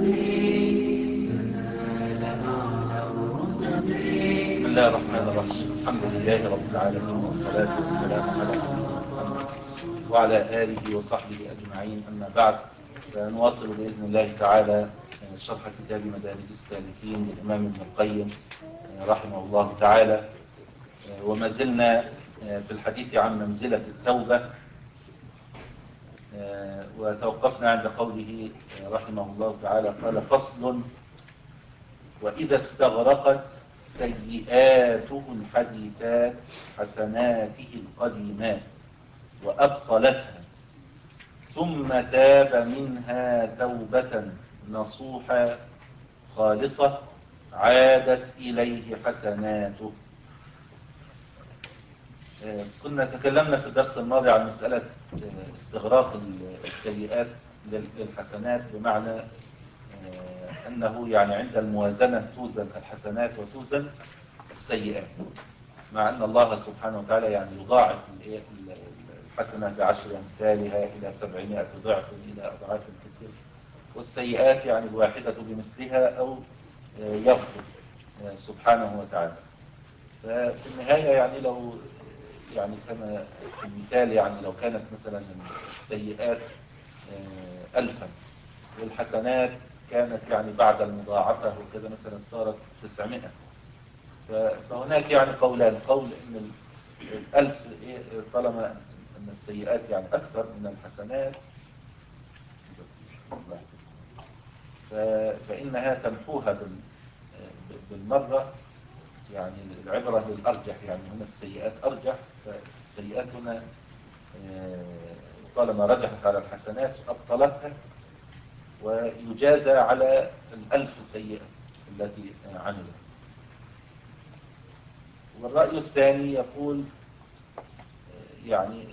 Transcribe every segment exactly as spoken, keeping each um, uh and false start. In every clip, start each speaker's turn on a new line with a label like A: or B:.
A: بسم الله الرحمن الرحيم. الحمد لله رب العالمين، والصلاة والسلام على نبينا محمد وعلى آله وصحبه أجمعين، أما بعد. فنواصل بإذن الله تعالى شرح كتاب مدارج السالكين للإمام ابن القيم رحمه الله تعالى، وما زلنا في الحديث عن منزلة التوبة، وتوقفنا عند قوله رحمه الله تعالى قال: فصل: وإذا استغرقت سيئاته الحديثات حسناته القديمات وأبطلتها، ثم تاب منها توبة نصوحا خالصة عادت إليه حسناته. كنا تكلمنا في الدرس الماضي عن مسألة استغراق السيئات للحسنات، بمعنى أنه يعني عند الموازنة توزن الحسنات وتوزن السيئات، مع أن الله سبحانه وتعالى يعني يضاعف الحسنة بعشر أمثالها إلى سبعمائة ضعف إلى أضعاف كثيرة، والسيئات يعني الواحدة بمثلها أو يغفر سبحانه وتعالى. ففي النهاية يعني لو يعني كما في المثال، يعني لو كانت مثلا السيئات ألفا والحسنات كانت يعني بعد المضاعفة وكذا مثلا صارت تسعمائة، فهناك يعني قولان: قول ان الألف طالما ان السيئات يعني أكثر من الحسنات فإنها تمحوها بالمرة، يعني العبرة للأرجح، يعني هنا السيئات أرجح، فالسيئات هنا طالما رجحت على الحسنات أبطلتها، ويجازى على الألف سيئة التي عملها. والرأي الثاني يقول يعني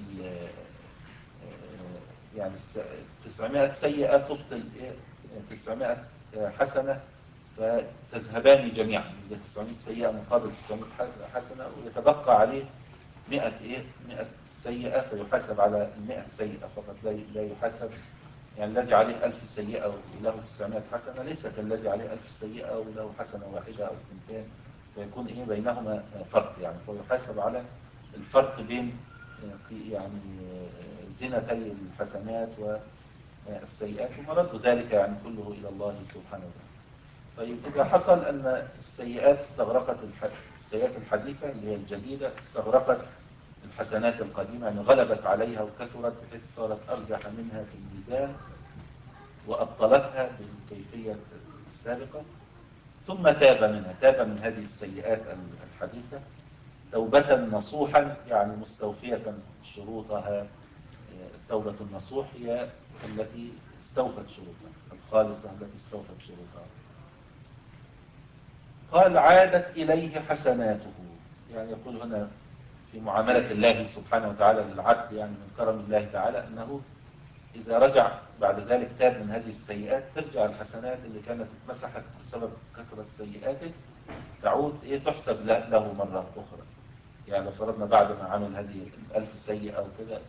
A: يعني تسعمائة سيئة تبطل تسعمائة حسنة، فتذهبان جميعا، تسعمائة سيئة مقابل تسعمائة حسنة، ويتبقى عليه مئة ايه مئة سيئة، فيحاسب على المئة سيئة فقط، لا يحاسب يعني الذي عليه ألف سيئة وله تسعمائة حسنة ليس كالذي عليه ألف سيئة وله حسنة واحدة أو سنتين، فيكون إيه بينهما فرق، يعني فيحاسب على الفرق بين يعني زنتي الحسنات والسيئات، ومرد ذلك يعني كله إلى الله سبحانه وتعالى. طيب إذا حصل أن السيئات استغرقت السيئات الحديثة اللي هي الجديدة استغرقت الحسنات القديمة، يعني غلبت عليها وكثرت بحيث صارت أرجح منها في الميزان وأبطلتها بالكيفية السابقة، ثم تاب منها تاب من هذه السيئات الحديثة توبة نصوحا، يعني مستوفية شروطها. التوبة النصوح هي التي استوفت شروطها، الخالصة التي استوفت شروطها. قال: عادت إليه حسناته، يعني يقول هنا في معاملة الله سبحانه وتعالى للعبد، يعني من كرم الله تعالى أنه إذا رجع بعد ذلك تاب من هذه السيئات ترجع الحسنات اللي كانت اتمسحت بسبب كثرة سيئاته تعود إيه تحسب له مرة أخرى. يعني لو فرضنا بعد ما عمل هذه الألف سيئة وكذا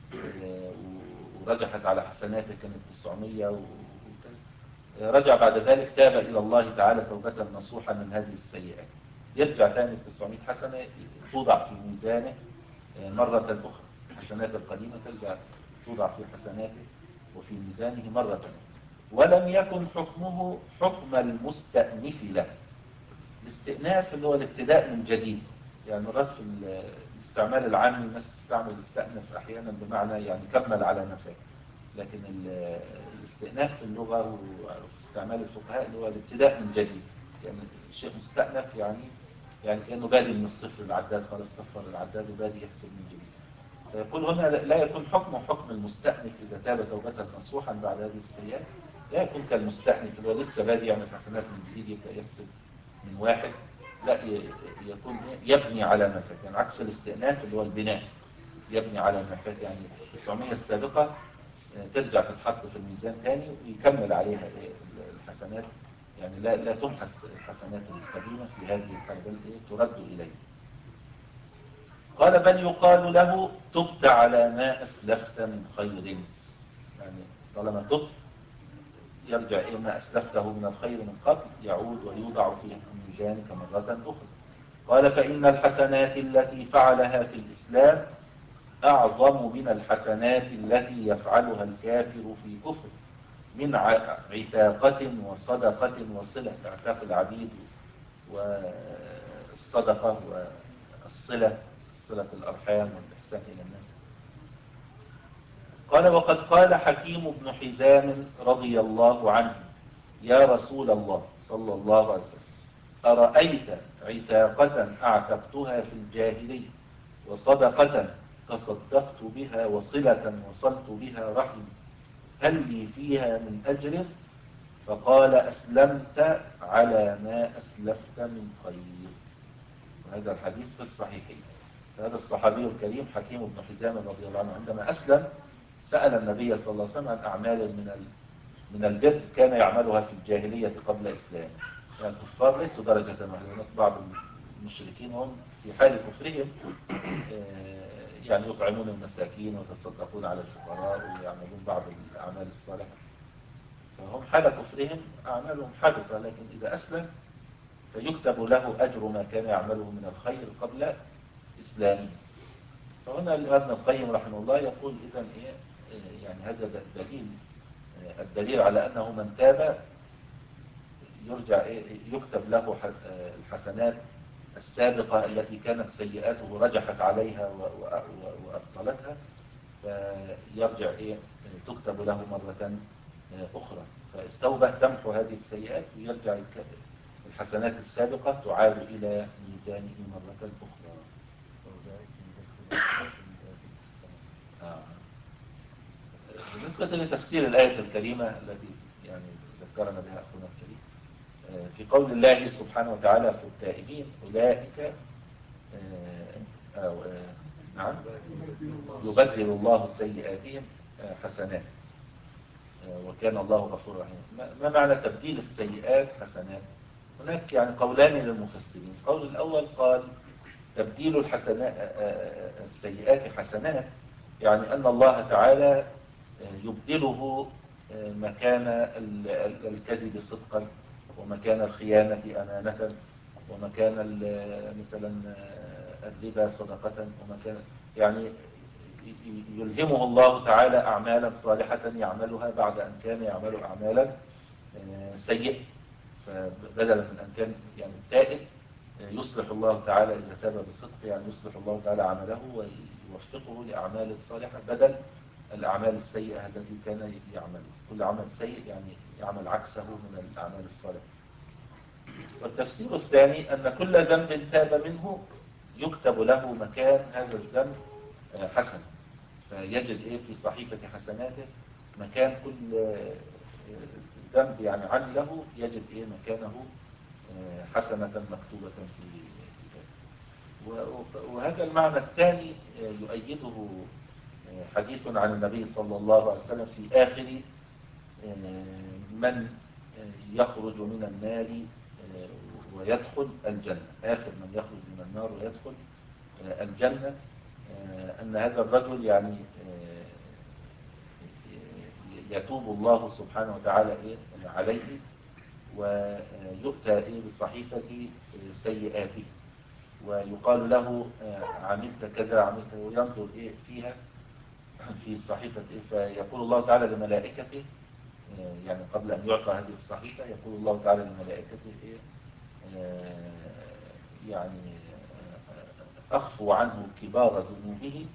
A: ورجحت على حسناته كانت تسعمائة وكذا، رجع بعد ذلك تاب إلى الله تعالى توبة نصوحا من هذه السيئات، يرجع ثاني تسعمائة حسنة توضع في ميزانه مرة أخرى، الحسنات القديمة ترجع توضع في حسناته وفي ميزانه مرة أخرى. ولم يكن حكمه حكم المستأنف له. الاستئناف اللي هو الابتداء من جديد، يعني مرات في الاستعمال العام الناس تستعمل استأنف أحيانا بمعنى يعني كمل على ما فات، لكن الاستئناف في اللغة وفي استعمال الفقهاء اللي هو الابتداء من جديد، يعني شيء مستأنف يعني يعني كأنه بادئ من الصفر، العداد خلاص صفر العداد وبادئ يحسب من جديد. فيقول هنا لا يكون حكمه حكم المستأنف إذا تاب توبة نصوحا بعد هذه السيئات، لا يكون كالمستأنف اللي هو لسه بادئ يعمل حسنات من جديد يبدأ يحسب من واحد، لا يكون يبني على ما فات، يعني عكس الاستئناف اللي هو البناء، يبني على ما فات، يعني التسعمائة السابقة ترجع تتحط في الميزان ثاني ويكمل عليها الحسنات، يعني لا لا تمحس الحسنات القديمة في هذه الحالة بل ترد إليه. قال: بل يقال له تبت على ما أسلفت من خير، يعني طالما تبت يرجع إلى ما أسلفته من الخير من قبل يعود ويوضع في ميزانك مرة أخرى. قال فإن الحسنات التي فعلها في الإسلام أعظم من الحسنات التي يفعلها الكافر في كفر، من عتاقة وصدقة وصلة، اعتاق العبيد والصدقة والصلة، صلة الأرحام والإحسان إلى الناس. قال وقد قال حكيم بن حزام رضي الله عنه يا رسول الله صلى الله عليه وسلم أرأيت عتاقة أعتقتها في الجاهلية وصدقة تصدقت بها وصلة وصلت بها رحم هل لي فيها من أجر؟ فقال أسلمت على ما أسلفت من خير. وهذا الحديث في الصحيحين. هذا الصحابي الكريم حكيم بن حزام رضي الله عنه عندما أسلم سأل النبي صلى الله عليه وسلم عن أعمال من من البر كان يعملها في الجاهلية قبل إسلامه. يعني الكفار ليسوا درجة واحدة، هناك بعض المشركين هم في حال كفرهم يعني يطعمون المساكين ويتصدقون على الفقراء ويعملون بعض الأعمال الصالحة، فهم حال كفرهم أعمالهم حبطة، لكن إذا أسلم فيكتب له أجر ما كان يعمله من الخير قبل إسلامه. فهنا ابن القيم رحمه الله يقول إذن إيه يعني هذا دليل، الدليل على أنه من تاب يرجع إيه يكتب له الحسنات السابقة التي كانت سيئاته رجحت عليها وأبطلتها، فيرجع إيه تكتب له مرة أخرى. فالتوبة تمحو هذه السيئات ويرجع الحسنات السابقة تعاد إلى ميزانه مرة أخرى. آه. بالنسبة لتفسير الآية الكريمة التي يعني ذكرنا بها أخونا الكريم في قول الله سبحانه وتعالى في التائبين أولئك أو نعم يبدل الله سيئاتهم حسنات وكان الله غفورا رحيما. ما معنى تبديل السيئات حسنات؟ هناك يعني قولان للمفسرين. القول الأول قال تبديل الحسنات السيئات حسنات، يعني أن الله تعالى يبدله مكان الكذب صدقا، ومكان الخيانة أمانة، ومكان مثلا الربا صدقة، ومكان يعني يلهمه الله تعالى أعمالا صالحة يعملها بعد أن كان يعمل أعمالا سيئة. فبدلا من أن كان يعني التائب يصلح الله تعالى إذا تاب بالصدق، يعني يصلح الله تعالى عمله ويوفقه لأعمال صالحة بدل الأعمال السيئة التي كان يعملها. كل عمل سيء يعني يعمل عكسه من الأعمال الصالحة. والتفسير الثاني أن كل ذنب تاب منه يكتب له مكان هذا الذنب حسن، فيجد إيه في صحيفة حسناته مكان كل ذنب يعني عمله يجد إيه مكانه حسنة مكتوبة في كتابه. وهذا المعنى الثاني يؤيده حديث عن النبي صلى الله عليه وسلم في آخر من يخرج من النار ويدخل الجنة، آخر من يخرج من النار ويدخل الجنة، أن هذا الرجل يعني يتوب الله سبحانه وتعالى عليه ويؤتى بصحيفة سيئاته ويقال له عملت كذا عملت، وينظر فيها في صحيفة فيقول الله تعالى لملائكته يعني قبل أن يعطى هذه الصحيفة يقول الله تعالى لملائكته يعني أخفوا عنه كبار ذنوبه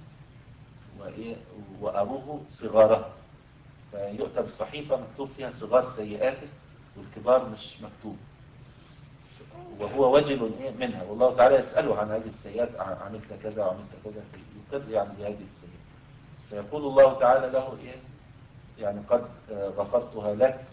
A: وأروه صغاره، فيؤتى بصحيفة مكتوب فيها صغار سيئاته والكبار مش مكتوب، وهو وجل منها، والله تعالى يسأله عن هذه السيئات عملت كذا وعملت كذا يقر يعني بهذه السيئات، فيقول الله تعالى له إيه يعني قد غفرتها لك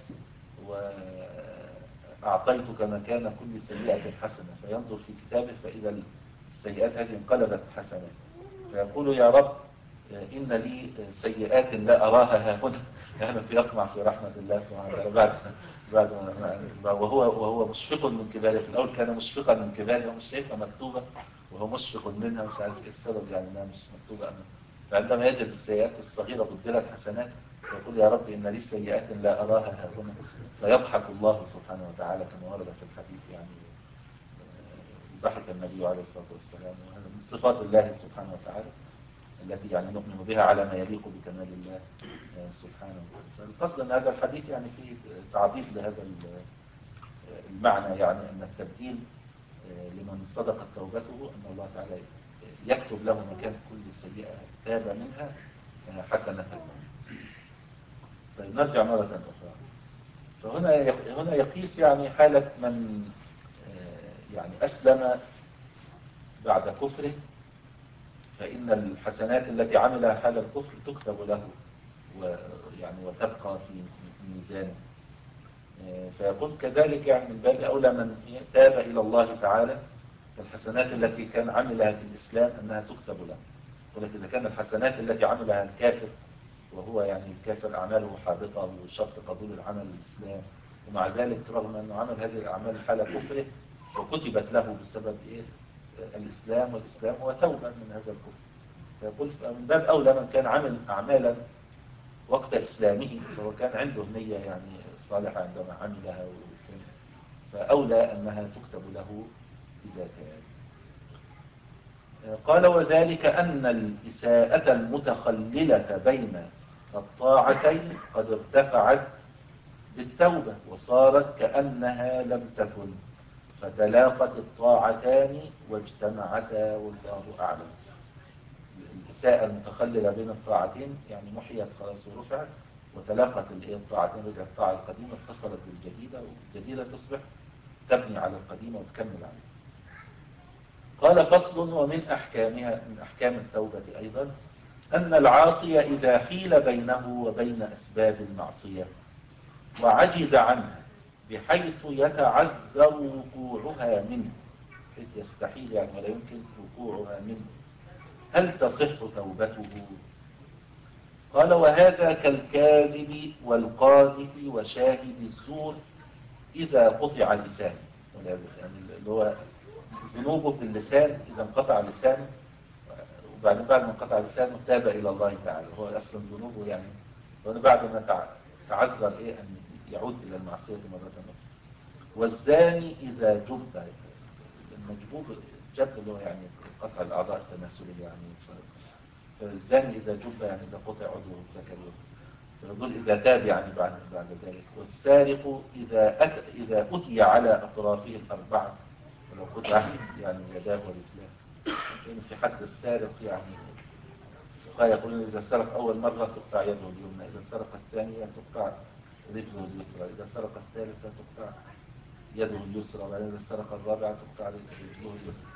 A: وأعطيتك مكان كل سيئة حسنة، فينظر في كتابه فإذا السيئات هذه انقلبت حسنات، فيقول يا رب إن لي سيئات لا أراها ها هنا، يعني فيطمع في رحمة الله سبحانه وتعالى بعد بعد وهو وهو مشفق من كبارها. في الأول كان مشفقا من كبارها ومش شايفها مكتوبة وهو مشفق منها مش عارف إيه السبب يعني إنها مش مكتوبة أمامه، فعندما يجد السيئات الصغيرة بدلت حسنات يقول يا رب إن لي سيئات لا أراها ها هنا، فيضحك الله سبحانه وتعالى كما ورد في الحديث يعني ضحك النبي عليه الصلاة والسلام. وهذا من صفات الله سبحانه وتعالى التي يعني نؤمن بها على ما يليق بكمال الله سبحانه وتعالى. فالقصد أن هذا الحديث يعني فيه تعظيم لهذا المعنى، يعني أن التبديل لمن صدقت توبته أن الله تعالى يكتب له مكان كل سيئة تاب منها حسنة. طيب نرجع مرة أخرى. فهنا هنا يقيس يعني حالة من يعني أسلم بعد كفره، فإن الحسنات التي عملها حال الكفر تكتب له ويعني وتبقى في ميزانه. فيقول كذلك يعني من باب أولى من تاب إلى الله تعالى الحسنات التي كان عملها في الإسلام أنها تكتب له. ولكن إذا كان الحسنات التي عملها الكافر وهو يعني الكافر أعماله حابطة وشرط قبول العمل الإسلام، ومع ذلك رغم أنه عمل هذه الأعمال حال كفره وكتبت له بسبب إيه الإسلام، والإسلام هو توبة من هذا الكفر. فيقول من باب أولى من كان عمل أعمالا وقت إسلامه فهو كان عنده نية يعني صالحة عندما عملها، وكان فأولى أنها تكتب له إذا تاب. قال وذلك أن الإساءة المتخللة بين الطاعتين قد ارتفعت بالتوبة وصارت كأنها لم تكن، فتلاقت الطاعتان واجتمعتا والله أعلم. الإساءة المتخللة بين الطاعتين يعني محيت خلاص ورفعت، وتلاقت الطاعتين رجعت الطاعة القديمة اتصلت بالجديدة، والجديدة تصبح تبني على القديمة وتكمل عليها. قال فصل ومن أحكامها من أحكام التوبة أيضا أن العاصي إذا حيل بينه وبين أسباب المعصية وعجز عنها بحيث يتعذر وقوعها منه، حيث يستحيل يعني ولا يمكن وقوعها منه، هل تصح توبته؟ قال وهذا كالكاذب والقاذف وشاهد الزور إذا قطع لسانه. يعني اللي هو ذنوبه باللسان إذا انقطع لسانه، وبعدين بعد ما انقطع لسانه تاب إلى الله تعالى، هو أصلا ذنوبه يعني بعد ما تعذر إيه أن يعود إلى المعصية مرة أخرى. والزاني إذا جب، المجبوب جب اللي هو يعني قطع الأعضاء التناسلية يعني، فالزاني إذا جب يعني إذا قطع عضوه الذكري، فنقول إذا تاب يعني بعد بعد ذلك. والسارق إذا أت إذا أتي على أطرافه الأربعة ولو قطع يعني يداه ورجلاه، لأن في حد السارق يعني الفقهاء يقولون إذا سرق أول مرة تقطع يده اليمنى، إذا سرق الثانية تقطع رجله اليسرى، إذا سرق الثالثة تقطع يده اليسرى، وبعدين إذا سرق الرابعة تقطع رجله اليسرى.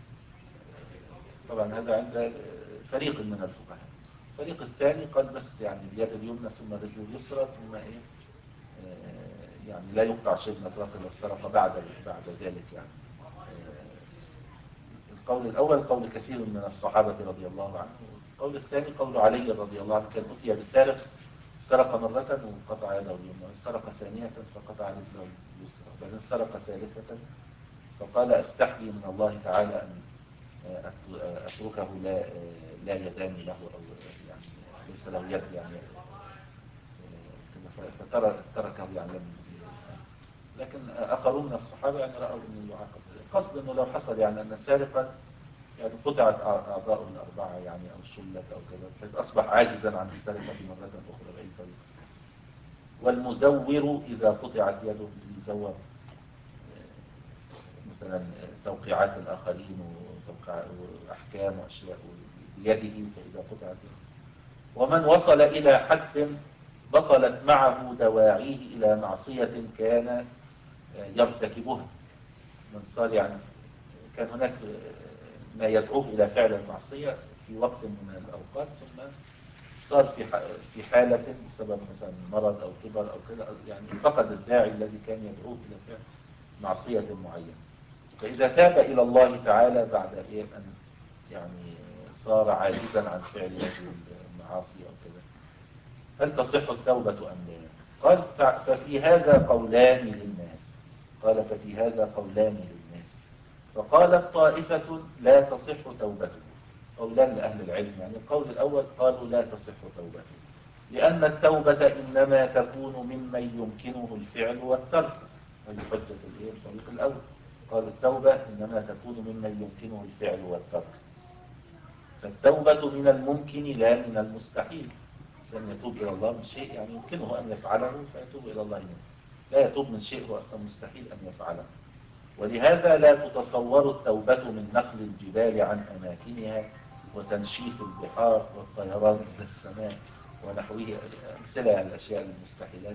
A: طبعا هذا عند فريق من الفقهاء. الفريق الثاني قال بس يعني اليد اليمنى ثم الرجل اليسرى ثم ايه آه يعني لا يقطع شيء من اطرافه لو سرق بعد بعد ذلك يعني. آه القول الاول قول كثير من الصحابه رضي الله عنهم، القول الثاني قول علي رضي الله عنه كان اتي بالسارق سرق مرة وقطع يده اليمنى، سرق ثانية فقطع رجله اليسرى، بعدين سرق ثالثة فقال استحيي من الله تعالى ان أتركه لا لا يدان له أو يعني ليس له يد يعني فتركه يعلم. لكن آخرون من الصحابة يعني رأوا أنه يعاقب. قصد أنه لو حصل يعني أن سارقا يعني قطعت أعضاء الأربعة يعني أو شلت أو كذا بحيث أصبح عاجزا عن السرقة مرة أخرى بأي طريقة. والمزور إذا قطعت يده يزور مثلا توقيعات الآخرين وأحكام وأشياء بيده فإذا قطعت يده. ومن وصل إلى حد بطلت معه دواعيه إلى معصية كان يرتكبها، من صار يعني كان هناك ما يدعوه إلى فعل المعصية في وقت من الأوقات ثم صار في في حالة بسبب مثلا مرض أو كبر أو كذا يعني فقد الداعي الذي كان يدعوه إلى فعل معصية معينة. فإذا تاب إلى الله تعالى بعد إيه أن يعني صار عاجزا عن فعل هذه المعاصي أو كذا، هل تصح التوبة أم لا؟ قال ففي هذا قولان للناس. قال ففي هذا قولان للناس. فقالت طائفة لا تصح توبته، قولان لأهل العلم يعني. القول الأول قالوا لا تصح توبته، لأن التوبة إنما تكون ممن يمكنه الفعل والترك. هذه حجة الإيه؟ الفريق الأول. قال التوبة إنما تكون ممن يمكنه الفعل والترك. فالتوبة من الممكن لا من المستحيل. الإنسان يتوب إلى الله من شيء يعني يمكنه أن يفعله فيتوب إلى الله منه. لا يتوب من شيء هو أصلا مستحيل أن يفعله. ولهذا لا تتصور التوبة من نقل الجبال عن أماكنها وتنشيف البحار والطيران إلى السماء ونحوه، أمثلة الأشياء المستحيلات.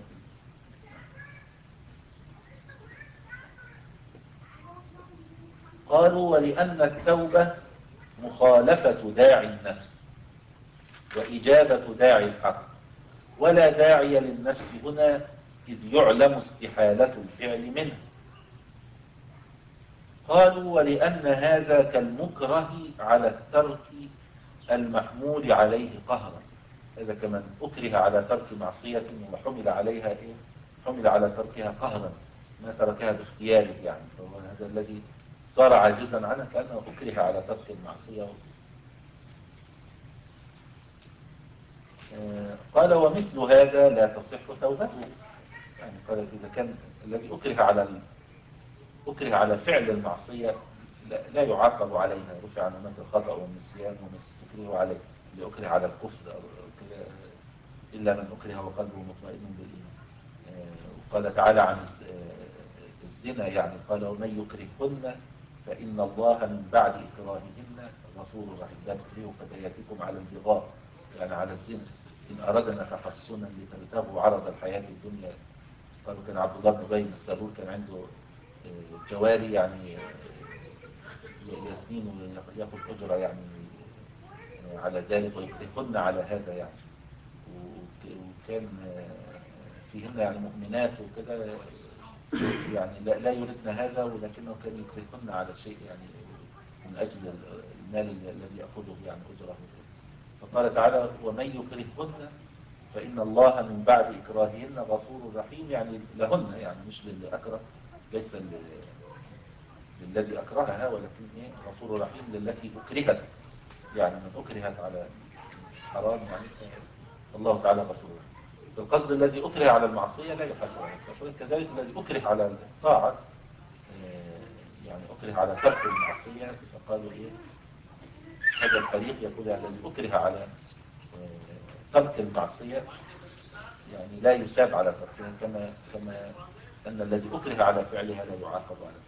A: قالوا ولأن التوبة مخالفة داعي النفس وإجابة داعي الحق، ولا داعي للنفس هنا إذ يعلم استحالة الفعل منه. قالوا ولأن هذا كالمكره على الترك المحمول عليه قهرا. هذا كمن أكره على ترك معصية وحمل عليها إيه؟ حمل على تركها قهرا، ما تركها باختياره يعني، فهو هذا الذي صار عاجزا عنها كأنه أكره على ترك المعصية. قال ومثل هذا لا تصح توبته. يعني قال إذا كان الذي أكره على أكره على فعل المعصية لا يعاقب عليها، رفع عنه الخطأ والنسيان وما استكره عليه. اللي أكره على الكفر أو أكره إلا من أكره وقلبه مطمئن بالإيمان. وقال تعالى عن الزنا يعني قال ومن يكرهن فإن الله من بعد إكراههن غفور رحيم. لا تكرهوا فتياتكم على البغاء يعني على الزنا إن أردنا تحصنا لتبتغوا عرض الحياة الدنيا. قالوا كان عبد الله بن أبي بن سلول كان عنده جواري يعني يسنين ويأخذ أجرة يعني على ذلك ويكرهن على هذا يعني. وكان فيهن يعني مؤمنات وكده يعني لا, لا يردن هذا، ولكنه كان يكرهن على شيء يعني من أجل المال الذي يأخذه يعني أجره. فقال تعالى ومن يكرهن فإن الله من بعد إكراههن غفور رحيم، يعني لهن يعني مش للي أكره، ليس للذي أكرهها ولكن إيه غفور رحيم للتي أكرهت، يعني من أكرهت على حرام يعني الله تعالى غفور رحيم. فالقصد الذي أكره على المعصية لا يحاسب عليه. كذلك الذي أكره على الطاعة يعني أكره على ترك المعصية فقالوا إيه هذا الفريق يقول يعني الذي أكره على ترك المعصية يعني لا يساب على تركها كما كما أن الذي أكره على فعلها لا يعاقب عليه.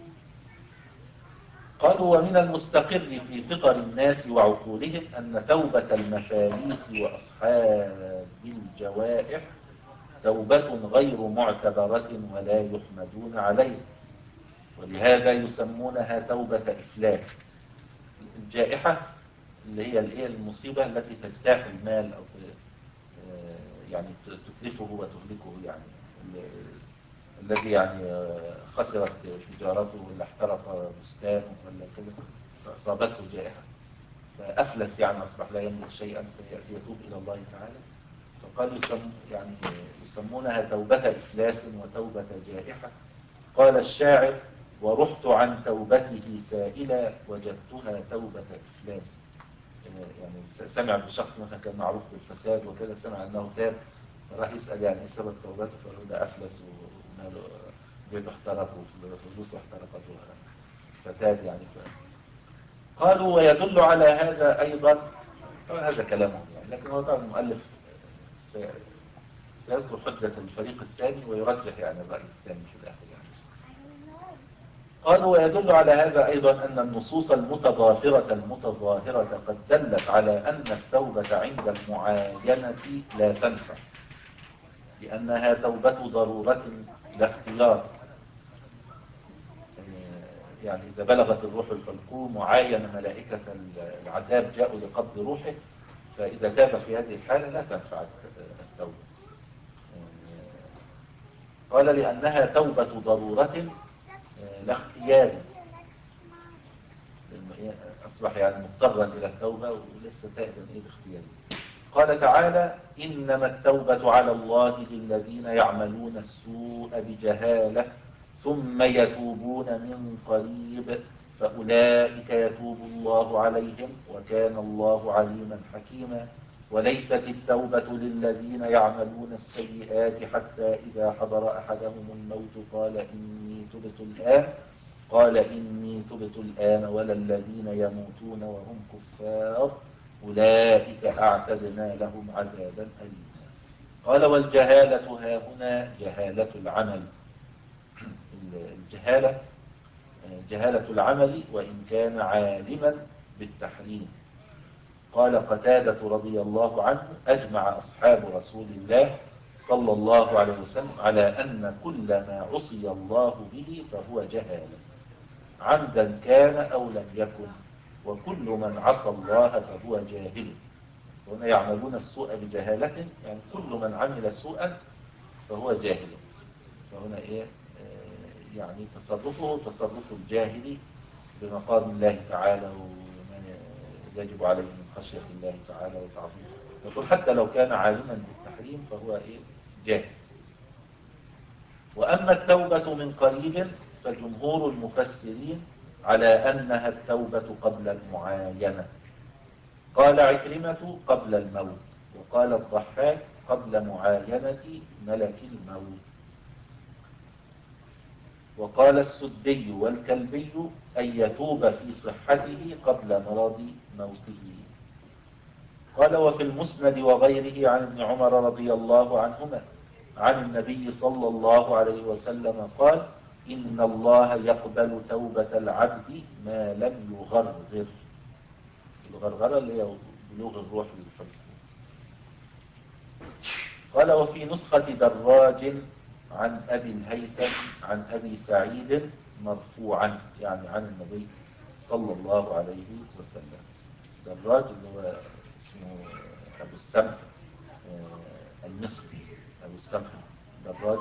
A: قالوا ومن المستقر في فطر الناس وعقولهم أن توبة المفاليس وأصحاب الجوائح توبة غير معتبرة ولا يحمدون عليه، ولهذا يسمونها توبة إفلاس. الجائحة اللي هي الايه المصيبة التي تجتاح المال أو يعني تتلفه وتهلكه، يعني الذي يعني خسرت تجارته ولا احترق بستانه ولا كده فأصابته جائحة فأفلس يعني أصبح لا يملك شيئا فيأتي يتوب إلى الله تعالى. فقالوا يسم يعني يسمونها توبة إفلاس وتوبة جائحة. قال الشاعر ورحت عن توبته سائلا وجدتها توبة إفلاس. يعني سمع بالشخص مثلا كان معروف بالفساد وكذا، سمع أنه تاب راح يسأل يعني ايه سبب توبته فقالوا ده أفلس وماله بيته احترق وفلوسه احترقت فتاب يعني ف... قالوا ويدل على هذا أيضا، طبعا هذا كلامهم يعني لكن هو طبعا المؤلف سي... سيذكر حجة الفريق الثاني ويرجح يعني الرأي الثاني في الآخر يعني. قالوا ويدل على هذا أيضا أن النصوص المتضافرة المتظاهرة قد دلت على أن التوبة عند المعاينة لا تنفع، لأنها توبة ضرورة لا اختيار. يعني إذا بلغت الروح الحلقوم وعاين ملائكة العذاب جاءوا لقبض روحه، فإذا تاب في هذه الحالة لا تنفع التوبة. قال لأنها توبة ضرورة لا اختيار، أصبح يعني مضطرا إلى التوبة وليس تائبا إيه باختياره. قال تعالى إنما التوبة على الله للذين يعملون السوء بجهالة ثم يتوبون من قريب فأولئك يتوب الله عليهم وكان الله عليما حكيما. وليست التوبة للذين يعملون السيئات حتى إذا حضر أحدهم الموت قال إني تبت الآن قال إني تبت الآن ولا الذين يموتون وهم كفار أولئك أعتدنا لهم عذابا أليما. قال والجهالة ها هنا جهالة العمل. الجهالة جهالة العمل وإن كان عالما بالتحريم. قال قتادة رضي الله عنه أجمع أصحاب رسول الله صلى الله عليه وسلم على أن كل ما عصي الله به فهو جهالة عمدا كان أو لم يكن، وكل من عصى الله فهو جاهل. هنا يعملون السوء بجهالة، يعني كل من عمل سوءا فهو جاهل. فهنا إيه آه يعني تصرفه تصرف الجاهل بمقام الله تعالى وما يجب عليه من خشية الله تعالى وتعظيمه. يقول حتى لو كان عالما بالتحريم فهو إيه جاهل. وأما التوبة من قريب فجمهور المفسرين على أنها التوبة قبل المعاينة. قال عكرمة قبل الموت، وقال الضحاك قبل معاينة ملك الموت، وقال السدي والكلبي أن يتوب في صحته قبل مرض موته. قال وفي المسند وغيره عن ابن عمر رضي الله عنهما عن النبي صلى الله عليه وسلم قال إن الله يقبل توبة العبد ما لم يغرغر. الغرغرة اللي هي بلوغ الروح للحكم. قال وفي نسخة دراج عن أبي الهيثم عن أبي سعيد مرفوعا، يعني عن النبي صلى الله عليه وسلم. دراج اللي هو اسمه أبو السمح المصري، أبو السمح دراج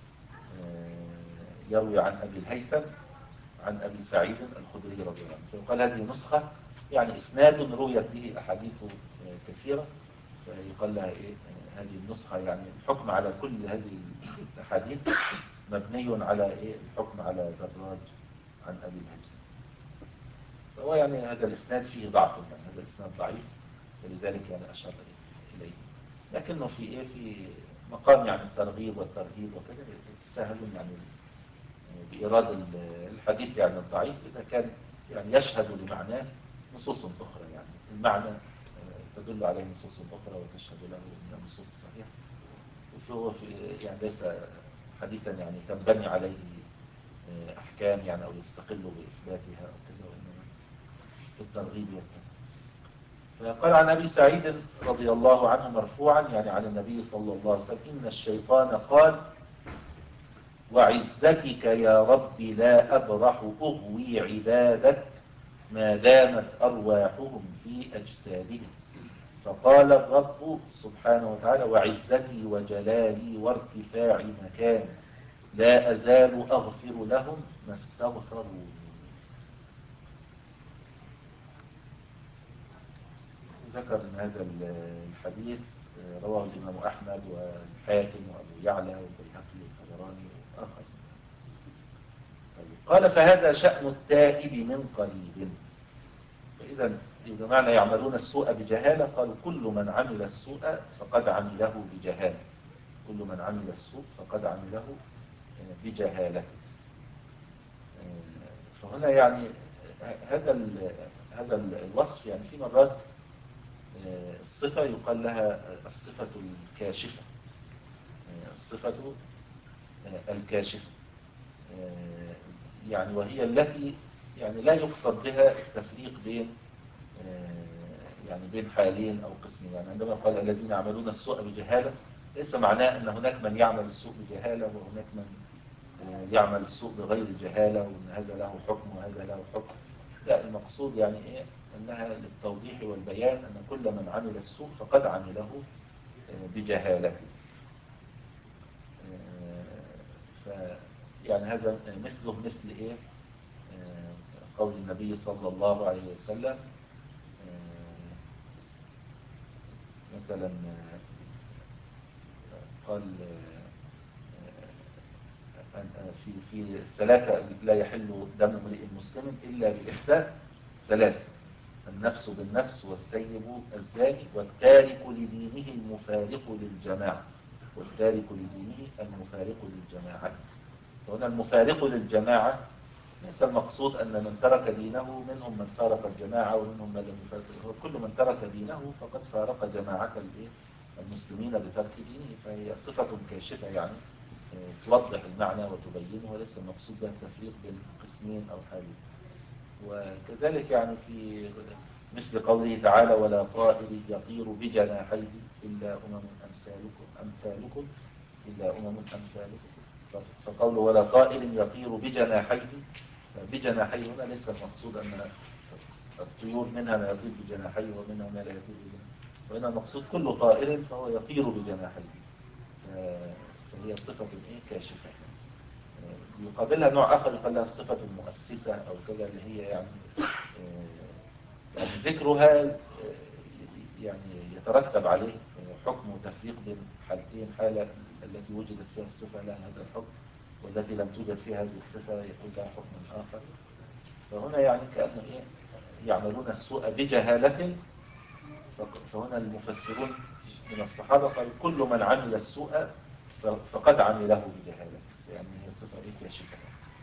A: يروي عن أبي الهيثم عن أبي سعيد الخدري رضي الله عنه. فيقال هذه نسخة يعني إسناد رويت به أحاديث كثيرة، فيقال لها إيه هذه النسخة، يعني الحكم على كل هذه الأحاديث مبني على إيه الحكم على دراج عن أبي الهيثم. فهو يعني هذا الإسناد فيه ضعف، يعني هذا الإسناد ضعيف، فلذلك يعني أشار إليه، لكنه في إيه في مقام يعني الترغيب والترهيب وكذا يتساهلون يعني بإيراد الحديث يعني الضعيف إذا كان يعني يشهد لمعناه نصوص أخرى، يعني المعنى تدل عليه نصوص أخرى وتشهد له من النصوص الصحيحة، وهو في يعني ليس حديثا يعني تنبني عليه أحكام يعني أو يستقل بإثباتها أو كذا، وإنما في الترغيب والترهيب. فقال عن أبي سعيد رضي الله عنه مرفوعا يعني عن النبي صلى الله عليه وسلم إن الشيطان قال وعزتك يا رب لا أبرح أغوي عبادك ما دامت أرواحهم في أجسادهم. فقال الرب سبحانه وتعالى وعزتي وجلالي وارتفاع مكان لا أزال أغفر لهم ما استغفروا. ذكر أن هذا الحديث رواه الإمام أحمد والحاكم وأبو يعلى والبيهقي والطبراني وآخر. قال فهذا شأن التائب من قريب. فإذا إذا معنى يعملون السوء بجهالة قالوا كل من عمل السوء فقد عمله بجهالة، كل من عمل السوء فقد عمله بجهالة. فهنا يعني هذا هذا الوصف يعني في مرات الصفة يقال لها الصفة الكاشفة، الصفة الكاشفة يعني وهي التي يعني لا يقصد بها التفريق بين يعني بين حالين أو قسمين. يعني عندما قال الذين يعملون السوء بجهالة ليس معناه أن هناك من يعمل السوء بجهالة وهناك من يعمل السوء بغير جهالة وأن هذا له حكم وهذا له حكم. لا، المقصود يعني إيه أنها للتوضيح والبيان أن كل من عمل السوء فقد عمله بجهالة. ف يعني هذا مثله مثل إيه قول النبي صلى الله عليه وسلم مثلا قال في في الثلاثة لا يحل دم امرئ مسلم إلا بإحدى ثلاث. النفس بالنفس والثيب الزاني والتارك لدينه المفارق للجماعة والتارك لدينه المفارق للجماعة. فهنا المفارق للجماعة ليس المقصود أن من ترك دينه منهم من فارق الجماعة ومنهم من لم يفارق، كل من ترك دينه فقد فارق جماعة المسلمين بترك دينه، فهي صفة كاشفة يعني توضح المعنى وتبينه، وليس المقصود بها التفريق بين قسمين أو حاجة. وكذلك يعني في مثل قوله تعالى ولا طائر يطير بجناحيه إلا أمم أمثالكم أمثالكم إلا أمم أمثالكم. فقوله ولا طائر يطير بجناحيه، بجناحيه هنا ليس المقصود أن الطيور منها ما يطير بجناحيه ومنها ما لا يطير بجناحيه، وهنا المقصود كل طائر فهو يطير بجناحيه، فهي صفة إيه كاشفة. يقابلها نوع آخر يقال لها الصفة المؤسسة أو كذا، اللي هي يعني يعني ذكرها يعني يترتب عليه حكم وتفريق بين حالتين، حالة التي وجدت فيها الصفة لها هذا الحكم، والتي لم توجد فيها هذه الصفة يكون لها حكم آخر. فهنا يعني كأنه إيه يعملون السوء بجهالة. فهنا المفسرون من الصحابة قالوا كل من عمل السوء فقد عمله بجهالة، يعني هي صفة إيه كاشفة.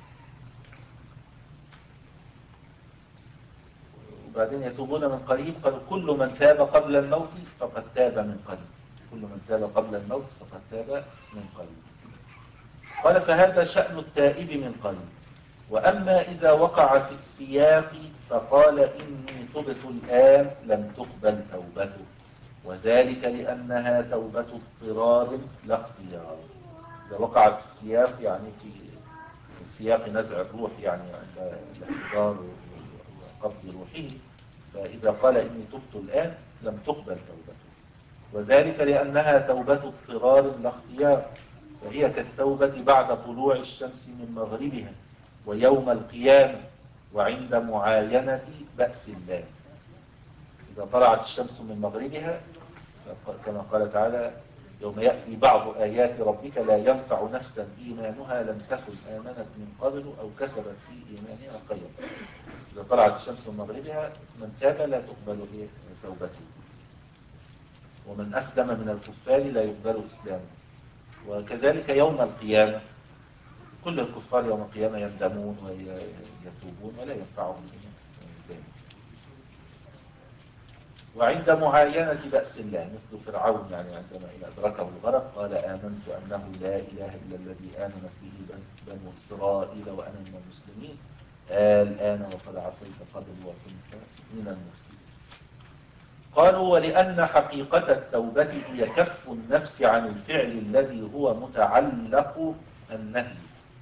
A: وبعدين يتوبون من قريب، قالوا كل من تاب قبل الموت فقد تاب من قريب، كل من تاب قبل الموت فقد تاب من قريب. قال فهذا شأن التائب من قريب. وأما إذا وقع في السياق فقال إني تبت الآن لم تقبل توبته، وذلك لأنها توبة اضطرار لا اختيار. إذا وقع في السياق يعني في سياق نزع الروح، يعني عند الاحتضار وقبض روحه، فإذا قال إني تبت الآن لم تقبل توبته، وذلك لأنها توبة اضطرار لا اختيار، فهي كالتوبة بعد طلوع الشمس من مغربها ويوم القيامة وعند معاينة بأس الله. إذا طلعت الشمس من مغربها كما قال تعالى يوم يأتي بعض آيات ربك لا ينفع نفسا إيمانها لم تكن آمنت من قبل أو كسبت في إيمانها خيرا. إذا طلعت الشمس من مغربها من تاب لا تقبل توبته، ومن أسلم من الكفار لا يقبل إسلامه. وكذلك يوم القيامة كل الكفار يوم القيامة يندمون ويتوبون ولا ينفعهم ذلك. وعند معاينة بأس الله مثل فرعون، يعني عندما أدركه الغرق قال آمنت أنه لا إله إلا الذي آمنت به بنو إسرائيل وأنا من المسلمين الآن وقد عصيت قبل وكنت من المفسدين. قالوا ولأن حقيقة التوبة هي كف النفس عن الفعل الذي هو متعلق النهي،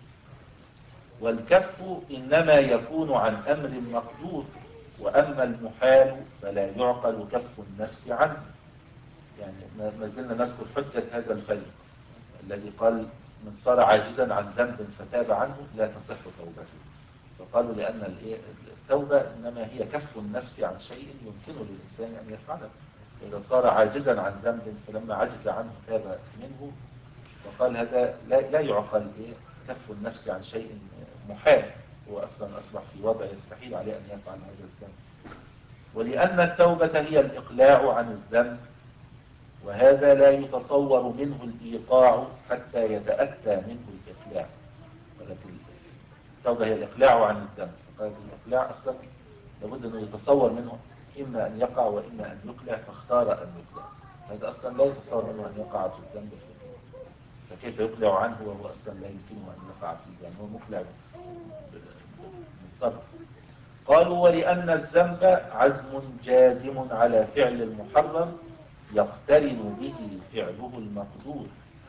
A: والكف إنما يكون عن أمر مقدور، وأما المحال فلا يعقل كف النفس عنه. يعني ما زلنا نذكر حجة هذا الفريق الذي قال من صار عاجزا عن ذنب فتاب عنه لا تصح توبته. فقالوا لأن التوبة إنما هي كف النفس عن شيء يمكن للإنسان أن يفعله، وإذا صار عاجزا عن ذنب فلما عجز عنه تاب منه، فقال هذا لا, لا يعقل كف النفس عن شيء محال، هو أصلا أصبح في وضع يستحيل عليه أن يفعل هذا الذنب. ولأن التوبة هي الإقلاع عن الذنب، وهذا لا يتصور منه الإيقاع حتى يتأتى منه الإقلاع، ولكن التوبة هي الإقلاع عن الذنب، فقال الإقلاع أصلا لابد أنه يتصور منه إما أن يقع وإما أن يقلع، فاختار أن يقلع. هذا أصلا لا يتصور منه أن يقع في الذنب، فكيف يقلع عنه وهو أصلا لا يمكنه أن يقع فيه، يعني هو مقلع بالطبع. قالوا ولأن الذنب عزم جازم على فعل المحرم يقترن به فعله المقدور،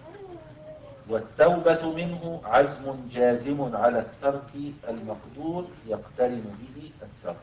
A: والتوبة منه عزم جازم على الترك المقدور يقترن به الترك،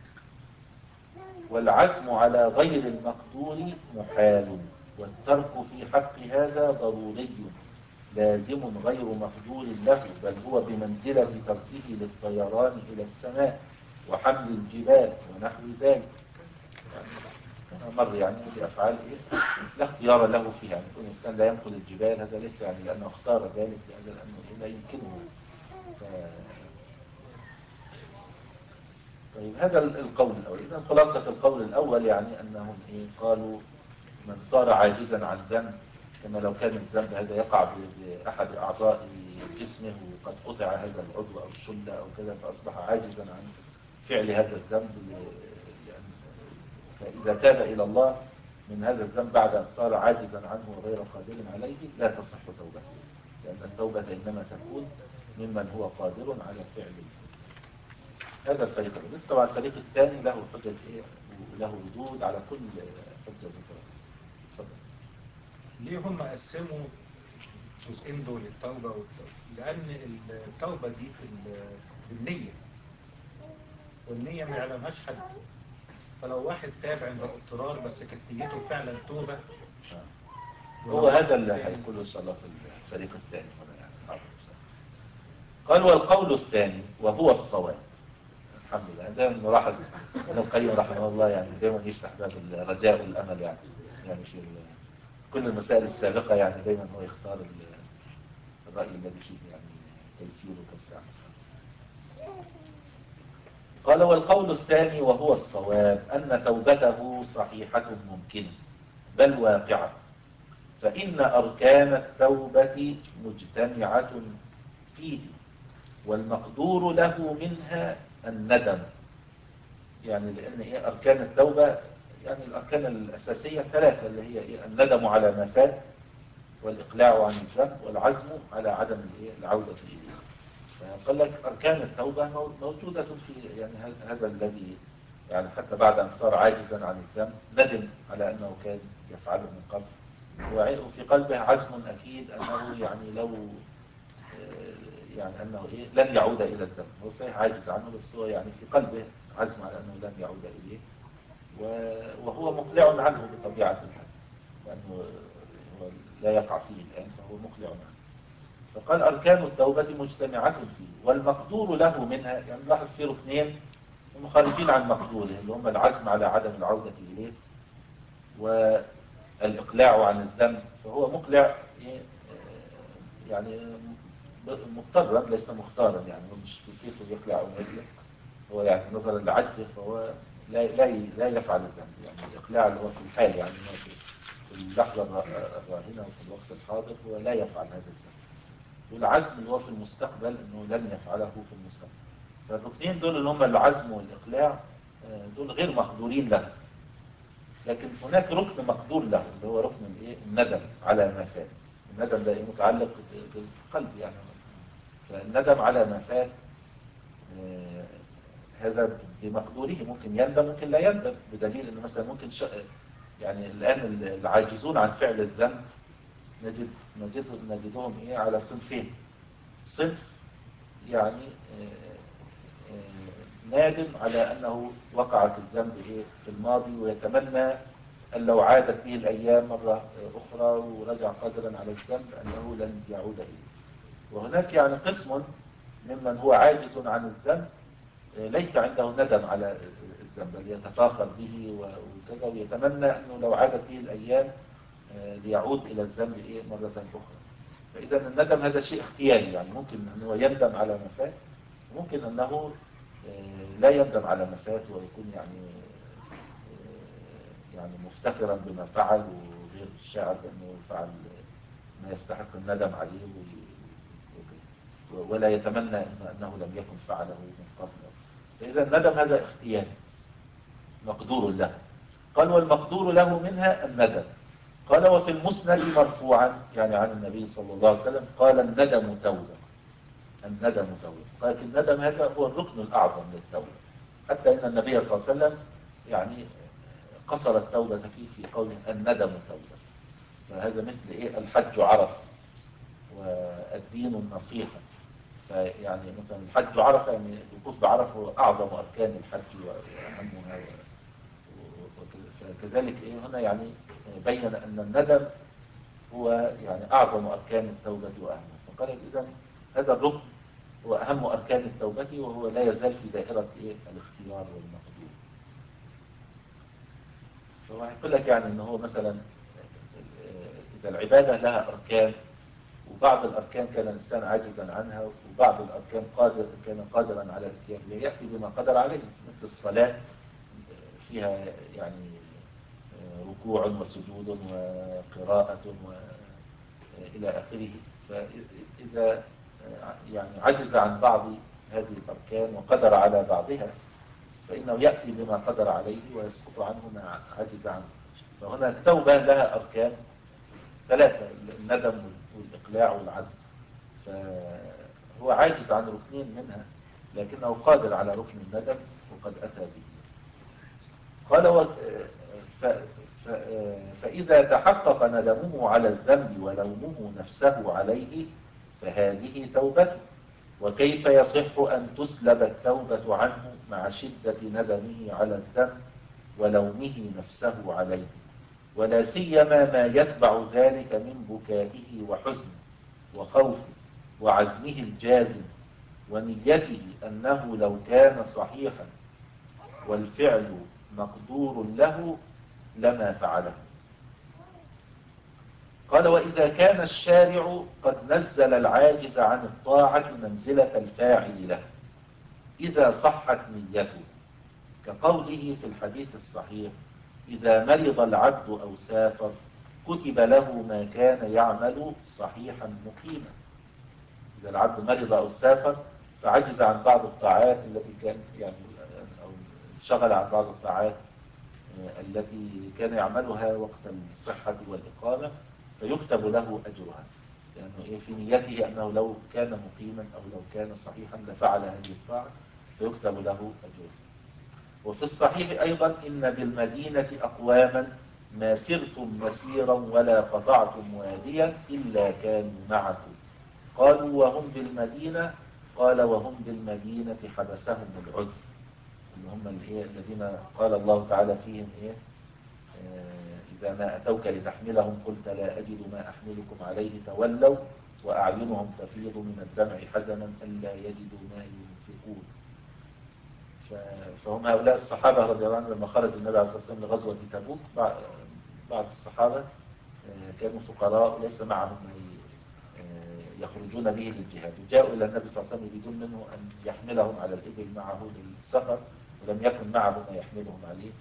A: والعزم على غير المقدور محال، والترك في حق هذا ضروري لازم غير مقدور له، بل هو بمنزلة تركه للطيران إلى السماء وحمل الجبال ونحو ذلك. يعني مر يعني بأفعال إيه؟ لا اختيار له فيها، يعني كل إنسان لا ينقل الجبال هذا ليس يعني لأنه اختار ذلك، لأنه لا يمكنه. ف... طيب هذا القول الأول. إذا خلاصة القول الأول يعني أنهم إيه قالوا من صار عاجزا عن ذنب، كما لو كان الذنب هذا يقع بأحد أعضاء جسمه وقد قطع هذا العضو أو الشلة أو كذا فأصبح عاجزا عن فعل هذا الذنب، يعني فإذا تاب إلى الله من هذا الذنب بعد أن صار عاجزا عنه وغير قادر عليه لا تصح توبته، لأن التوبة إنما تكون ممن هو قادر على فعل الذنب. هذا الفريق الأول. طبعا الفريق الثاني له حجة إيه وله ردود على كل حجة ذكرها. تفضل.
B: ليه هم قسموا جزئين دول التوبة والتوبة؟ لأن التوبة دي في بالنية، والنية ما يعلمهاش حد. فلو واحد تاب عند اضطرار بس كانت نيته فعلا توبة،
A: هو هذا اللي هيقوله إن شاء الله في الفريق الثاني هنا يعني حاضر إن شاء الله. قال والقول الثاني وهو الصواب. الحمد لله دائما نلاحظ ابن القيم رحمه الله يعني دائما يفتح باب الرجاء والامل، يعني يعني في كل المسائل السابقه يعني دائما هو يختار الراي الذي فيه يعني تيسير وتوسعه. قال والقول الثاني وهو الصواب ان توبته صحيحه ممكنه بل واقعه، فان اركان التوبه مجتمعه فيه، والمقدور له منها الندم. يعني لأن إيه أركان التوبة، يعني الأركان الأساسية ثلاثة اللي هي إيه الندم على ما فات، والإقلاع عن الذنب، والعزم على عدم الإيه العودة إليه. فقال لك أركان التوبة موجودة في يعني هذا الذي يعني حتى بعد أن صار عاجزا عن الذنب ندم على أنه كان يفعله من قبل، وفي قلبه عزم أكيد أنه يعني لو يعني أنه إيه لن يعود إلى الذنب. هو صحيح عاجز عنه بس هو يعني في قلبه عزم على أنه لن يعود إليه، وهو مقلع عنه بطبيعة الحال، لأنه لا يقع فيه الآن فهو مقلع عنه. فقال أركان التوبة مجتمعة فيه، والمقدور له منها، يعني نلاحظ في ركنين مخالفين عن مقدوره اللي هم العزم على عدم العودة إليه والإقلاع عن الذنب. فهو مقلع يعني مضطرا ليس مختارا، يعني هو مش في كيفه يقلع أو يقلع، هو يعني نظرا لعجزه فهو لا لا لا يفعل الذنب. يعني الإقلاع اللي هو في الحال يعني في اللحظة الراهنة وفي الوقت الحاضر هو لا يفعل هذا الذنب، والعزم اللي هو في المستقبل أنه لن يفعله في المستقبل. فالركنين دول اللي هم العزم والإقلاع دول غير مقدورين له، لكن هناك ركن مقدور له اللي هو ركن الايه الندم على ما فات. الندم ده متعلق بالقلب يعني، فالندم على ما فات هذا بمقدوره، ممكن يندم ممكن لا يندم، بدليل انه مثلا ممكن ش... يعني الان العاجزون عن فعل الذنب نجد نجد نجدهم ايه على صنفين. صنف يعني نادم على أنه وقع في الذنب إيه في الماضي ويتمنى أن لو عادت به الأيام مرة أخرى ورجع قادرا على الذنب أنه لن يعود إليه. وهناك يعني قسم ممن هو عاجز عن الذنب ليس عنده ندم على الذنب بل يتفاخر به وكذا ويتمنى أنه لو عادت به الأيام ليعود إلى الذنب إيه مرة أخرى. فإذا الندم هذا شيء اختياري، يعني ممكن أنه يندم على ما فات، ممكن أنه لا يندم على ما فات ويكون يعني يعني مفتخرا بما فعل وغير الشاعر بأنه فعل ما يستحق الندم عليه ولا يتمنى أنه لم يكن فعله من قبل. فإذا الندم هذا اختياري مقدور له. قال والمقدور له منها الندم. قال وفي المسند مرفوعا يعني عن النبي صلى الله عليه وسلم قال الندم توبة. الندم توبة. قال الندم هذا هو الركن الأعظم للتوبة، حتى إن النبي صلى الله عليه وسلم يعني قصر التوبة فيه في قوله الندم توبة. فهذا مثل إيه الحج عرفة والدين النصيحة. فيعني مثلا الحج عرفة يعني الوقوف بعرفة هو أعظم أركان الحج وأهمها، فكذلك إيه هنا يعني بين أن الندم هو يعني أعظم أركان التوبة وأهمها. فقال إذن هذا الركن هو أهم أركان التوبة وهو لا يزال في دائرة إيه الاختيار والمقدور. فهو هيقول لك يعني أنه هو مثلا إذا العبادة لها أركان وبعض الأركان كان الإنسان عاجزا عنها، وبعض الأركان قادر كان قادرا على الاتيان بها، يأتي بما قدر عليه. مثل الصلاة فيها يعني ركوع وسجود وقراءة وإلى آخره. فإذا يعني عجز عن بعض هذه الأركان وقدر على بعضها فإنه يأتي بما قدر عليه ويسقط عنه ما عجز عنه. فهنا التوبة لها أركان ثلاثة: الندم والإقلاع والعزم. فهو عاجز عن ركنين منها لكنه قادر على ركن الندم وقد أتى به. قال و... ف... ف... فإذا تحقق ندمه على الذنب ولومه نفسه عليه فهذه توبته. وكيف يصح أن تسلب التوبة عنه مع شدة ندمه على الذنب ولومه نفسه عليه، ولا سيما ما يتبع ذلك من بكائه وحزنه وخوفه وعزمه الجازم ونيته أنه لو كان صحيحا والفعل مقدور له لما فعله. قال: وإذا كان الشارع قد نزل العاجز عن الطاعة منزلة الفاعل له إذا صحت نيته، كقوله في الحديث الصحيح: إذا مرض العبد أو سافر كتب له ما كان يعمل صحيحا مقيما. إذا العبد مرض أو سافر فعجز عن بعض الطاعات التي كان يعني أو انشغل عن بعض الطاعات التي كان يعملها وقت الصحة والإقامة فيكتب له أجرها، لأنه يعني إيه في نيته أنه لو كان مقيما أو لو كان صحيحا لفعل هذه الطاعة فيكتب له أجرها. وفي الصحيح أيضا: إن بالمدينة أقواما ما سرتم مسيرا ولا قطعتم واديا إلا كانوا معكم. قالوا: وهم بالمدينة؟ قال: وهم بالمدينة حبسهم العذر، اللي هم الإيه الذين قال الله تعالى فيهم إيه آه إذا ما أتوك لتحملهم قلت لا أجد ما أحملكم عليه تولوا وأعينهم تفيض من الدمع حزنا ألا يجدوا ما ينفقون. فهم هؤلاء الصحابة رضي الله عنهم لما خرج النبي عليه الصلاة والسلام لغزوة تبوك، بعض الصحابة كانوا فقراء وليس معهم يخرجون به للجهاد، وجاءوا إلى النبي صلى الله عليه وسلم يريدون منه أن يحملهم على الإبل معه للسفر ولم يكن معه ما يحملهم عليه،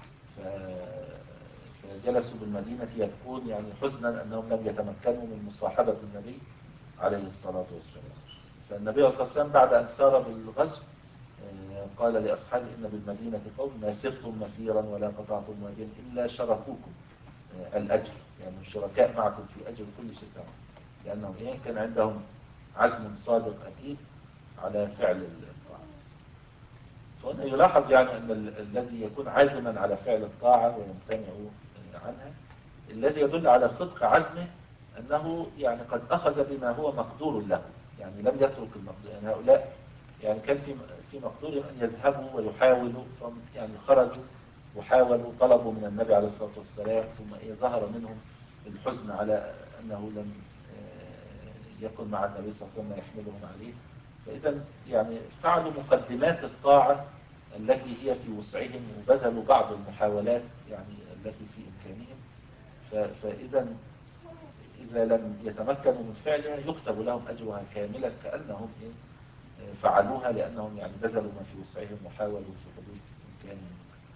A: فجلسوا بالمدينة يبكون يعني حزنا أنهم لم يتمكنوا من مصاحبة النبي عليه الصلاة والسلام. فالنبي صلى الله عليه وسلم بعد أن سار بالغزو قال لأصحابه: إن بالمدينة قوم ما سرتم مسيرا ولا قطعتم واديا إلا شركوكم الأجر، يعني الشركاء معكم في أجر كل شيء معكم، لأنهم إيه كان عندهم عزم صادق أكيد على فعل الطاعة. فهنا يلاحظ يعني أن ال الذي يكون عازما على فعل الطاعة ويمتنع عنها الذي يدل على صدق عزمه أنه يعني قد أخذ بما هو مقدور له، يعني لم يترك المقدور. يعني هؤلاء يعني كان في في مقدورهم أن يذهبوا ويحاولوا، يعني خرجوا وحاولوا طلبوا من النبي عليه الصلاة والسلام، ثم إيه ظهر منهم الحزن على أنه لم يكن مع النبي صلى الله عليه وسلم يحملهم عليه. فإذا يعني فعلوا مقدمات الطاعة التي هي في وسعهم وبذلوا بعض المحاولات يعني التي في إمكانهم. فإذا إذا لم يتمكنوا من فعلها يكتب لهم أجرها كاملا كأنهم إيه فعلوها، لأنهم يعني بذلوا ما في وسعهم وحاولوا في حدود إمكانهم.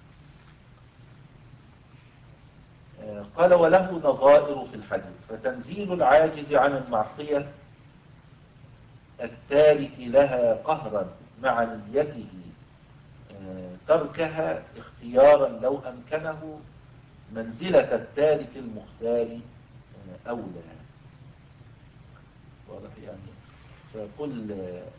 A: قال: وله نظائر في الحديث. فتنزيل العاجز عن المعصية التارك لها قهرا مع نيته تركها اختيارا لو أمكنه منزلة التارك المختار أولى. واضح يعني. فقل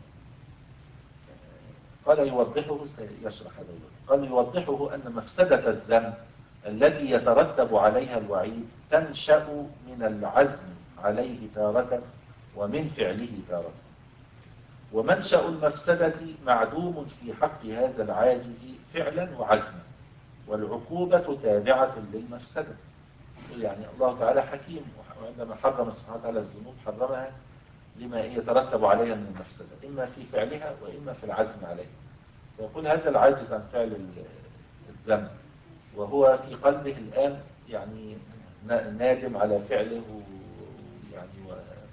A: قال يوضحه سيشرح هذا. قال يوضحه أن مفسدة الذنب التي يترتب عليها الوعيد تنشأ من العزم عليه تارة ومن فعله تارة، ومنشأ المفسدة معدوم في حق هذا العاجز فعلا وعزما، والعقوبة تابعة للمفسدة. يعني الله تعالى حكيم، وعندما حرم سبحانه وتعالى الذنوب حرمها لما يترتب عليها من المفسدة، إما في فعلها وإما في العزم عليها. فيقول هذا العاجز عن فعل الذنب وهو في قلبه الآن يعني نادم على فعله يعني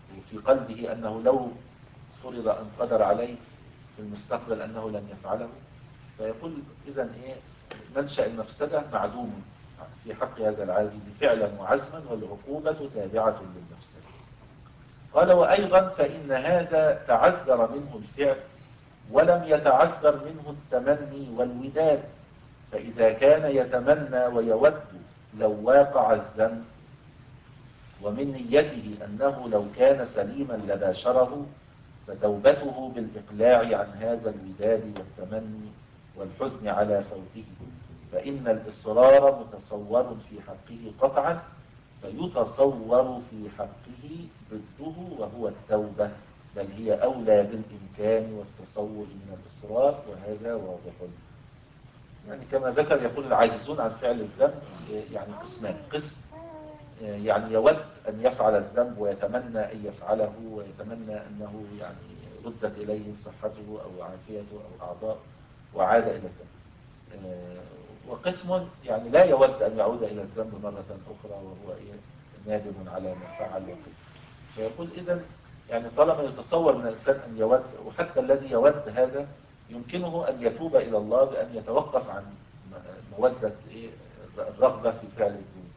A: وفي قلبه أنه لو فرض أن قدر عليه في المستقبل أنه لن يفعله، فيقول إذن إيه منشأ المفسدة معدوم في حق هذا العاجز فعلا وعزما، والعقوبة تابعة للمفسدة. قال وأيضا فإن هذا تعذر منه الفعل ولم يتعذر منه التمني والوداد، فإذا كان يتمنى ويود لو واقع الذنب، ومن نيته أنه لو كان سليما لباشره، فتوبته بالإقلاع عن هذا الوداد والتمني والحزن على فوته، فإن الإصرار متصور في حقه قطعا، فيتصور في حقه ضده وهو التوبة، بل هي أولى بالإمكان والتصور من الإصرار، وهذا واضح. يعني كما ذكر يقول العاجزون عن فعل الذنب يعني قسمان: قسم يعني يود أن يفعل الذنب ويتمنى أن يفعله، ويتمنى أنه يعني ردت إليه صحته أو عافيته أو أعضاء وعاد إلى الذنب. وقسم يعني لا يود أن يعود إلى الذنب مرة أخرى وهو نادم على ما فعل وكذا. فيقول إذن يعني طالما يتصور من الإنسان أن يود، وحتى الذي يود هذا يمكنه أن يتوب إلى الله بأن يتوقف عن مودة الرغبة في فعل الذنوب،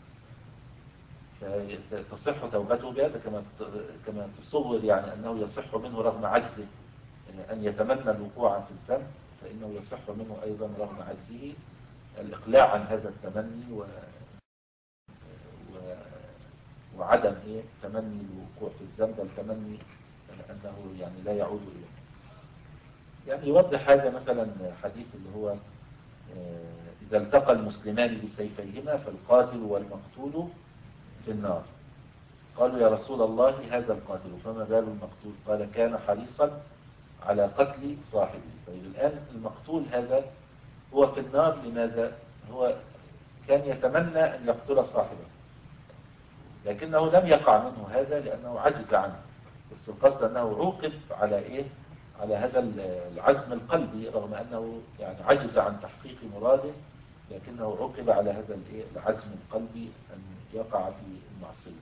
A: فتصح توبته بهذا. كما كما تصور يعني أنه يصح منه رغم عجزه أن يتمنى الوقوع في الذنب، فإنه يصح منه أيضا رغم عجزه الإقلاع عن هذا التمني و... و... وعدم إيه تمني الوقوع في الذنب، بل تمني أنه يعني لا يعود إليه. يعني يوضح هذا مثلا حديث اللي هو إذا التقى المسلمان بسيفيهما فالقاتل والمقتول في النار. قالوا يا رسول الله هذا القاتل فما بال المقتول؟ قال كان حريصا على قتل صاحبه. طيب الآن المقتول هذا هو في النار، لماذا؟ هو كان يتمنى أن يقتل صاحبه، لكنه لم يقع منه هذا لأنه عجز عنه، بس القصد أنه عوقب على إيه؟ على هذا العزم القلبي، رغم أنه يعني عجز عن تحقيق مراده، لكنه عوقب على هذا العزم القلبي أن يقع في المعصية.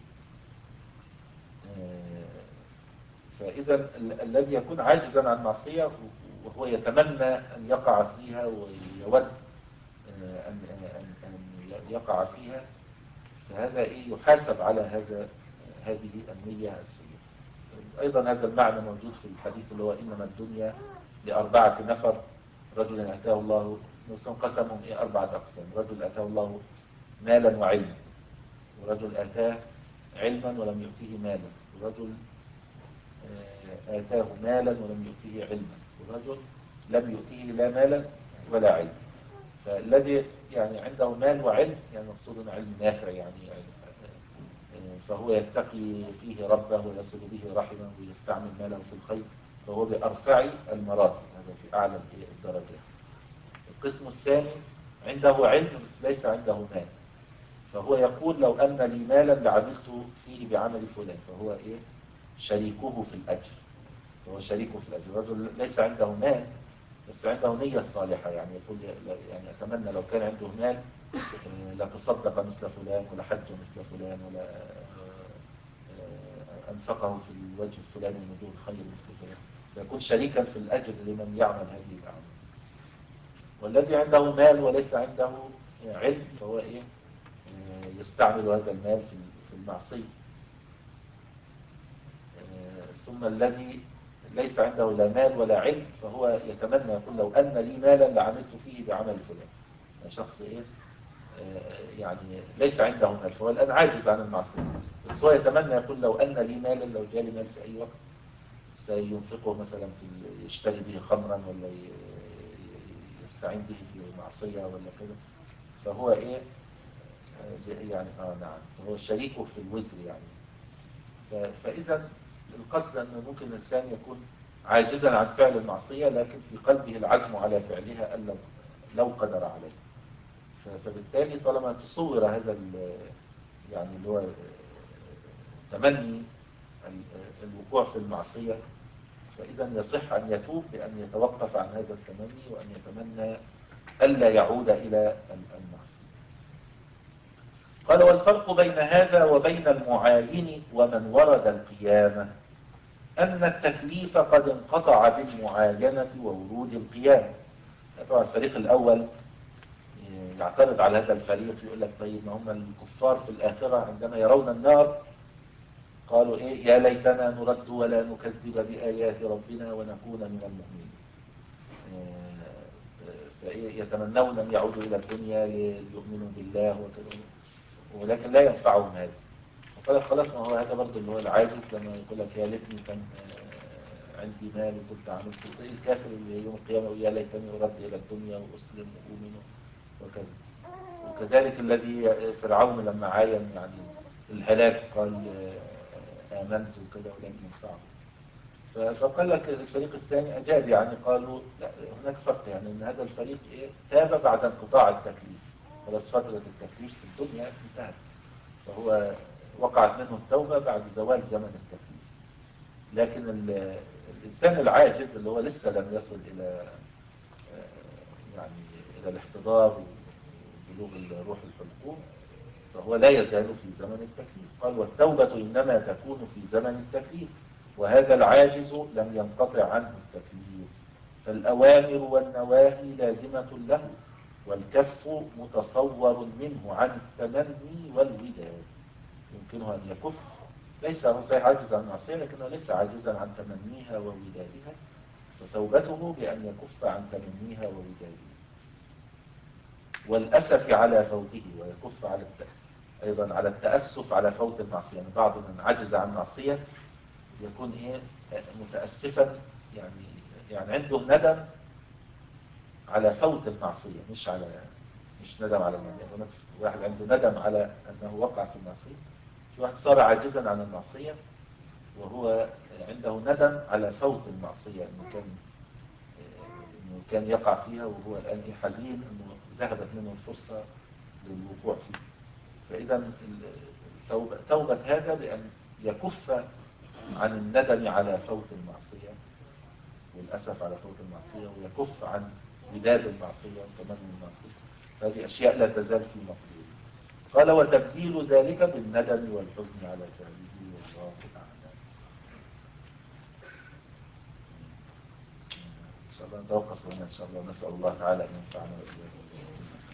A: فإذا الذي يكون عاجزا عن معصية وهو يتمنى أن يقع فيها ويود أن أن يقع فيها، فهذا إيه يحاسب على هذا هذه النية السيئة. أيضا هذا المعنى موجود في الحديث اللي هو إنما الدنيا لأربعة نفر: رجل أتاه الله، قسمهم إيه أربعة أقسام: رجل أتاه الله مالا وعلما، ورجل أتاه علما ولم يؤتيه مالا، ورجل آتاه مالا ولم يؤتيه علما، ورجل لم يؤتيه لا مالا ولا علم. فالذي يعني عنده مال وعلم يعني مقصود علم نافع، يعني فهو يتقي فيه ربه ويصل به رحمه ويستعمل ماله في الخير، فهو بأرفع المراتب، هذا في أعلى الدرجات. القسم الثاني عنده علم بس ليس عنده مال، فهو يقول لو أن لي مالا لعملت فيه بعمل فلان، فهو إيه شريكه في الأجر، فهو شريكه في الأجر. رجل ليس عنده مال بس عنده نية صالحة، يعني يقول يعني أتمنى لو كان عنده مال لتصدق مثل فلان، ولا حج مثل فلان، ولا أنفقه في الوجه الفلاني من وجوه الخير مثل فلان، فيكون شريكا في الأجر لمن يعمل هذه الأعمال. والذي عنده مال وليس عنده علم فهو إيه يستعمل هذا المال في المعصية. ثم الذي ليس عنده لا مال ولا علم فهو يتمنى يقول لو أن لي مالا لعملت فيه بعمل فلان. يعني شخص إيه يعني ليس عنده مال، فهو الآن عاجز عن المعصية، بس هو يتمنى يقول لو أن لي مالا، لو جالي مال في أي وقت سينفقه مثلا في يشتري به خمرا، ولا يستعين به في معصية ولا كذا، فهو إيه يعني آه نعم فهو شريكه في الوزر يعني. فإذا القصد أن ممكن الإنسان يكون عاجزا عن فعل المعصية لكن في قلبه العزم على فعلها أن لو قدر عليه. فبالتالي طالما تصور هذا يعني اللي هو تمني الوقوع في المعصية، فإذا يصح أن يتوب بأن يتوقف عن هذا التمني وأن يتمنى ألا يعود إلى المعصية. قال والفرق بين هذا وبين المعاين ومن ورد القيامة أن التكليف قد انقطع بالمعاينة وورود القيامة. طبعا الفريق الأول يعترض على هذا الفريق، يقول لك طيب ما هم الكفار في الآخرة عندما يرون النار قالوا إيه؟ يا ليتنا نرد ولا نكذب بآيات ربنا ونكون من المؤمنين. يتمنون أن يعودوا إلى الدنيا ليؤمنوا بالله وكذا، ولكن لا ينفعهم هذا. وقال خلاص ما هو هذا برضه اللي هو العاجز لما يقول لك يا ليتني كان عندي مال وكنت عملت زي الكافر اللي يوم القيامة يقول يا ليتني أرد إلى الدنيا وأسلم وأؤمن وكذا. وكذلك الذي فرعون لما عاين يعني الهلاك قال آمنت وكذا ولم ينفعه. فقال لك الفريق الثاني أجاب يعني قالوا لا هناك فرق، يعني ان هذا الفريق إيه تاب بعد انقطاع التكليف، خلاص فترة التكليف في الدنيا انتهت، فهو وقعت منه التوبة بعد زوال زمن التكليف. لكن الإنسان العاجز اللي هو لسه لم يصل إلى يعني إلى الاحتضار وبلوغ الروح الحلقوم فهو لا يزال في زمن التكليف. قال والتوبة إنما تكون في زمن التكليف، وهذا العاجز لم ينقطع عنه التكليف، فالأوامر والنواهي لازمة له، والكف متصور منه عن التمني والوداد. يمكنه أن يكف، ليس هو صحيح عاجز عن المعصية لكنه ليس عاجزا عن تمنيها وودادها، فتوبته بأن يكف عن تمنيها وودادها والأسف على فوته، ويكف على التأسف أيضا على التأسف على فوت المعصية. يعني بعض من عجز عن معصية يكون إيه متأسفا، يعني يعني عنده ندم على فوت المعصية، مش على مش ندم على المعصية. يعني واحد عنده ندم على أنه وقع في المعصية، في واحد صار عاجزا عن المعصية وهو عنده ندم على فوت المعصية، إنه كان إنه كان يقع فيها وهو الآن حزين إنه ذهبت منه الفرصة للوقوع فيها. فإذا توبة, توبة هذا بأن يكف عن الندم على فوت المعصية والأسف على فوت المعصية، ويكف عن وداد المعصية وتمني المعصية. هذه أشياء لا تزال في مقدوره. قال وتبديل ذلك بالندم والحزن على فعله والله أعلم. إن شاء الله نتوقف هنا إن شاء الله، نسأل الله تعالى أن ينفعنا وإياكم.